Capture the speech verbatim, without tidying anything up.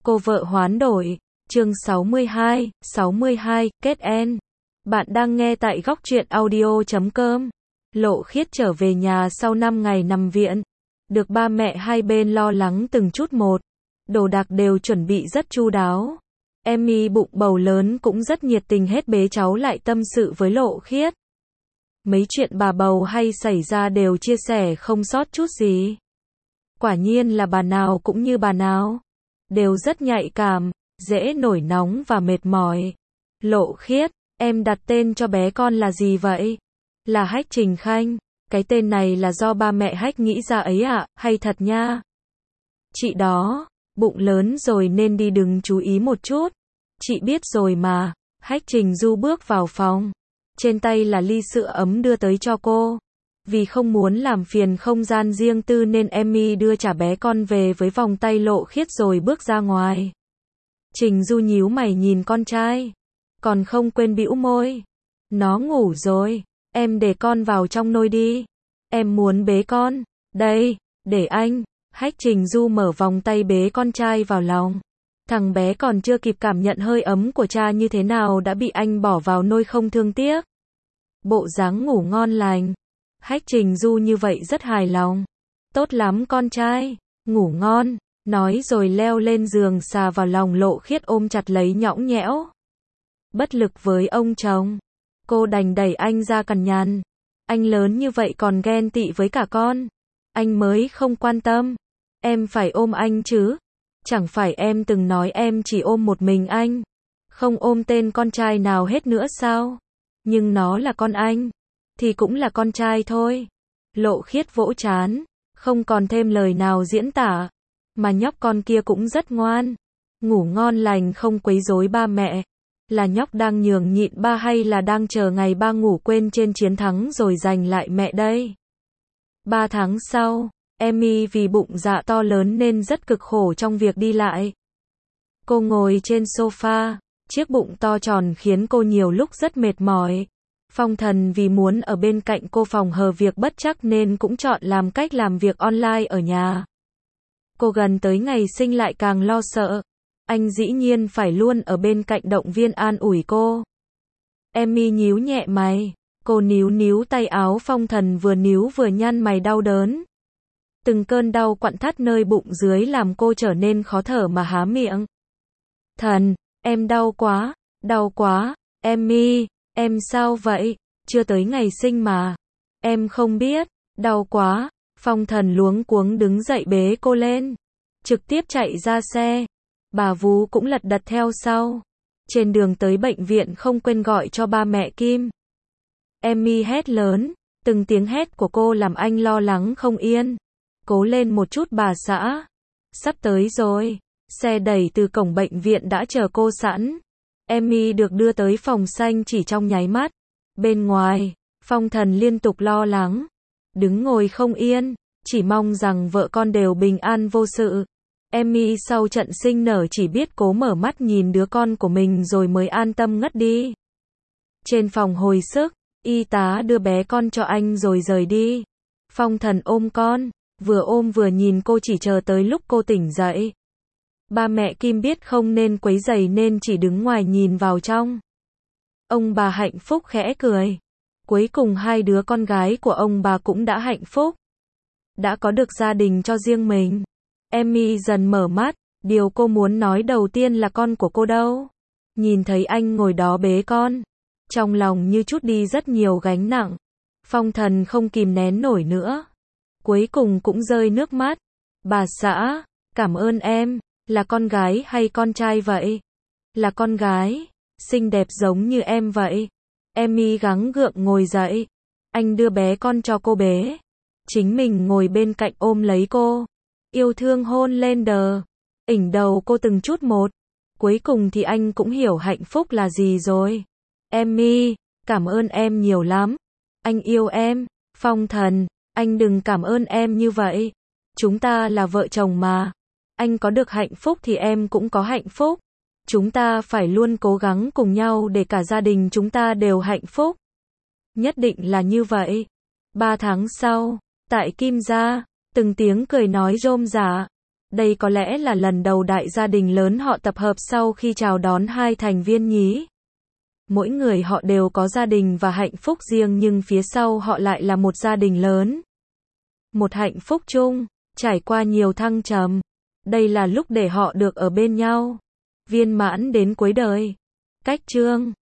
Cô vợ hoán đổi. Chương sáu mươi hai, sáu mươi hai, kết en. Bạn đang nghe tại góc truyện audio chấm com. Lộ Khiết trở về nhà sau năm ngày nằm viện. Được ba mẹ hai bên lo lắng từng chút một. Đồ đạc đều chuẩn bị rất chu đáo. Emmy bụng bầu lớn cũng rất nhiệt tình hết bế cháu lại tâm sự với Lộ Khiết. Mấy chuyện bà bầu hay xảy ra đều chia sẻ không sót chút gì. Quả nhiên là bà nào cũng như bà nào. Đều rất nhạy cảm, dễ nổi nóng và mệt mỏi. Lộ Khiết, em đặt tên cho bé con là gì vậy? Là Hách Trình Khanh. Cái tên này là do ba mẹ Hách nghĩ ra ấy ạ, à, hay thật nha? Chị đó, bụng lớn rồi nên đi đừng chú ý một chút. Chị biết rồi mà. Hách Trình Du bước vào phòng. Trên tay là ly sữa ấm đưa tới cho cô. Vì không muốn làm phiền không gian riêng tư nên Emmy đưa trả bé con về với vòng tay Lộ Khiết rồi bước ra ngoài. Trình Du nhíu mày nhìn con trai. Còn không quên bĩu môi. Nó ngủ rồi. Em để con vào trong nôi đi. Em muốn bế con. Đây, để anh. Hách Trình Du mở vòng tay bế con trai vào lòng. Thằng bé còn chưa kịp cảm nhận hơi ấm của cha như thế nào đã bị anh bỏ vào nôi không thương tiếc. Bộ dáng ngủ ngon lành. Hách Trình Du như vậy rất hài lòng. Tốt lắm con trai, ngủ ngon, nói rồi leo lên giường xà vào lòng Lộ Khiết ôm chặt lấy nhõng nhẽo. Bất lực với ông chồng, cô đành đẩy anh ra cằn nhằn. Anh lớn như vậy còn ghen tị với cả con. Anh mới không quan tâm. Em phải ôm anh chứ. Chẳng phải em từng nói em chỉ ôm một mình anh. Không ôm tên con trai nào hết nữa sao? Nhưng nó là con anh. Thì cũng là con trai thôi. Lộ Khiết vỗ trán, không còn thêm lời nào diễn tả. Mà nhóc con kia cũng rất ngoan. Ngủ ngon lành không quấy rối ba mẹ. Là nhóc đang nhường nhịn ba hay là đang chờ ngày ba ngủ quên trên chiến thắng rồi giành lại mẹ đây? Ba tháng sau, Emmy vì bụng dạ to lớn nên rất cực khổ trong việc đi lại. Cô ngồi trên sofa, chiếc bụng to tròn khiến cô nhiều lúc rất mệt mỏi. Phong Thần vì muốn ở bên cạnh cô phòng hờ việc bất trắc nên cũng chọn làm cách làm việc online ở nhà. Cô gần tới ngày sinh lại càng lo sợ. Anh dĩ nhiên phải luôn ở bên cạnh động viên an ủi cô. Emmy nhíu nhẹ mày. Cô níu níu tay áo Phong Thần vừa níu vừa nhăn mày đau đớn. Từng cơn đau quặn thắt nơi bụng dưới làm cô trở nên khó thở mà há miệng. Thần, em đau quá, đau quá, Emmy. Em sao vậy? Chưa tới ngày sinh mà. Em không biết. Đau quá. Phong Thần luống cuống đứng dậy bế cô lên. Trực tiếp chạy ra xe. Bà Vú cũng lật đật theo sau. Trên đường tới bệnh viện không quên gọi cho ba mẹ Kim. Emmy hét lớn. Từng tiếng hét của cô làm anh lo lắng không yên. Cố lên một chút bà xã. Sắp tới rồi. Xe đẩy từ cổng bệnh viện đã chờ cô sẵn. Emmy được đưa tới phòng xanh chỉ trong nháy mắt. Bên ngoài, Phong Thần liên tục lo lắng. Đứng ngồi không yên, chỉ mong rằng vợ con đều bình an vô sự. Emmy sau trận sinh nở chỉ biết cố mở mắt nhìn đứa con của mình rồi mới an tâm ngất đi. Trên phòng hồi sức, y tá đưa bé con cho anh rồi rời đi. Phong Thần ôm con, vừa ôm vừa nhìn cô chỉ chờ tới lúc cô tỉnh dậy. Ba mẹ Kim biết không nên quấy rầy nên chỉ đứng ngoài nhìn vào trong. Ông bà hạnh phúc khẽ cười. Cuối cùng hai đứa con gái của ông bà cũng đã hạnh phúc. Đã có được gia đình cho riêng mình. Emmy dần mở mắt, điều cô muốn nói đầu tiên là con của cô đâu. Nhìn thấy anh ngồi đó bế con. Trong lòng như chút đi rất nhiều gánh nặng. Phong Thần không kìm nén nổi nữa. Cuối cùng cũng rơi nước mắt. Bà xã, cảm ơn em. Là con gái hay con trai vậy? Là con gái. Xinh đẹp giống như em vậy. Emmy gắng gượng ngồi dậy. Anh đưa bé con cho cô bế. Chính mình ngồi bên cạnh ôm lấy cô. Yêu thương hôn lên đờ. Ỉnh đầu cô từng chút một. Cuối cùng thì anh cũng hiểu hạnh phúc là gì rồi. Emmy, cảm ơn em nhiều lắm. Anh yêu em. Phong Thần, anh đừng cảm ơn em như vậy. Chúng ta là vợ chồng mà. Anh có được hạnh phúc thì em cũng có hạnh phúc. Chúng ta phải luôn cố gắng cùng nhau để cả gia đình chúng ta đều hạnh phúc. Nhất định là như vậy. Ba tháng sau, tại Kim gia, từng tiếng cười nói rôm rả. Đây có lẽ là lần đầu đại gia đình lớn họ tập hợp sau khi chào đón hai thành viên nhí. Mỗi người họ đều có gia đình và hạnh phúc riêng nhưng phía sau họ lại là một gia đình lớn. Một hạnh phúc chung, trải qua nhiều thăng trầm. Đây là lúc để họ được ở bên nhau. Viên mãn đến cuối đời. Cách chương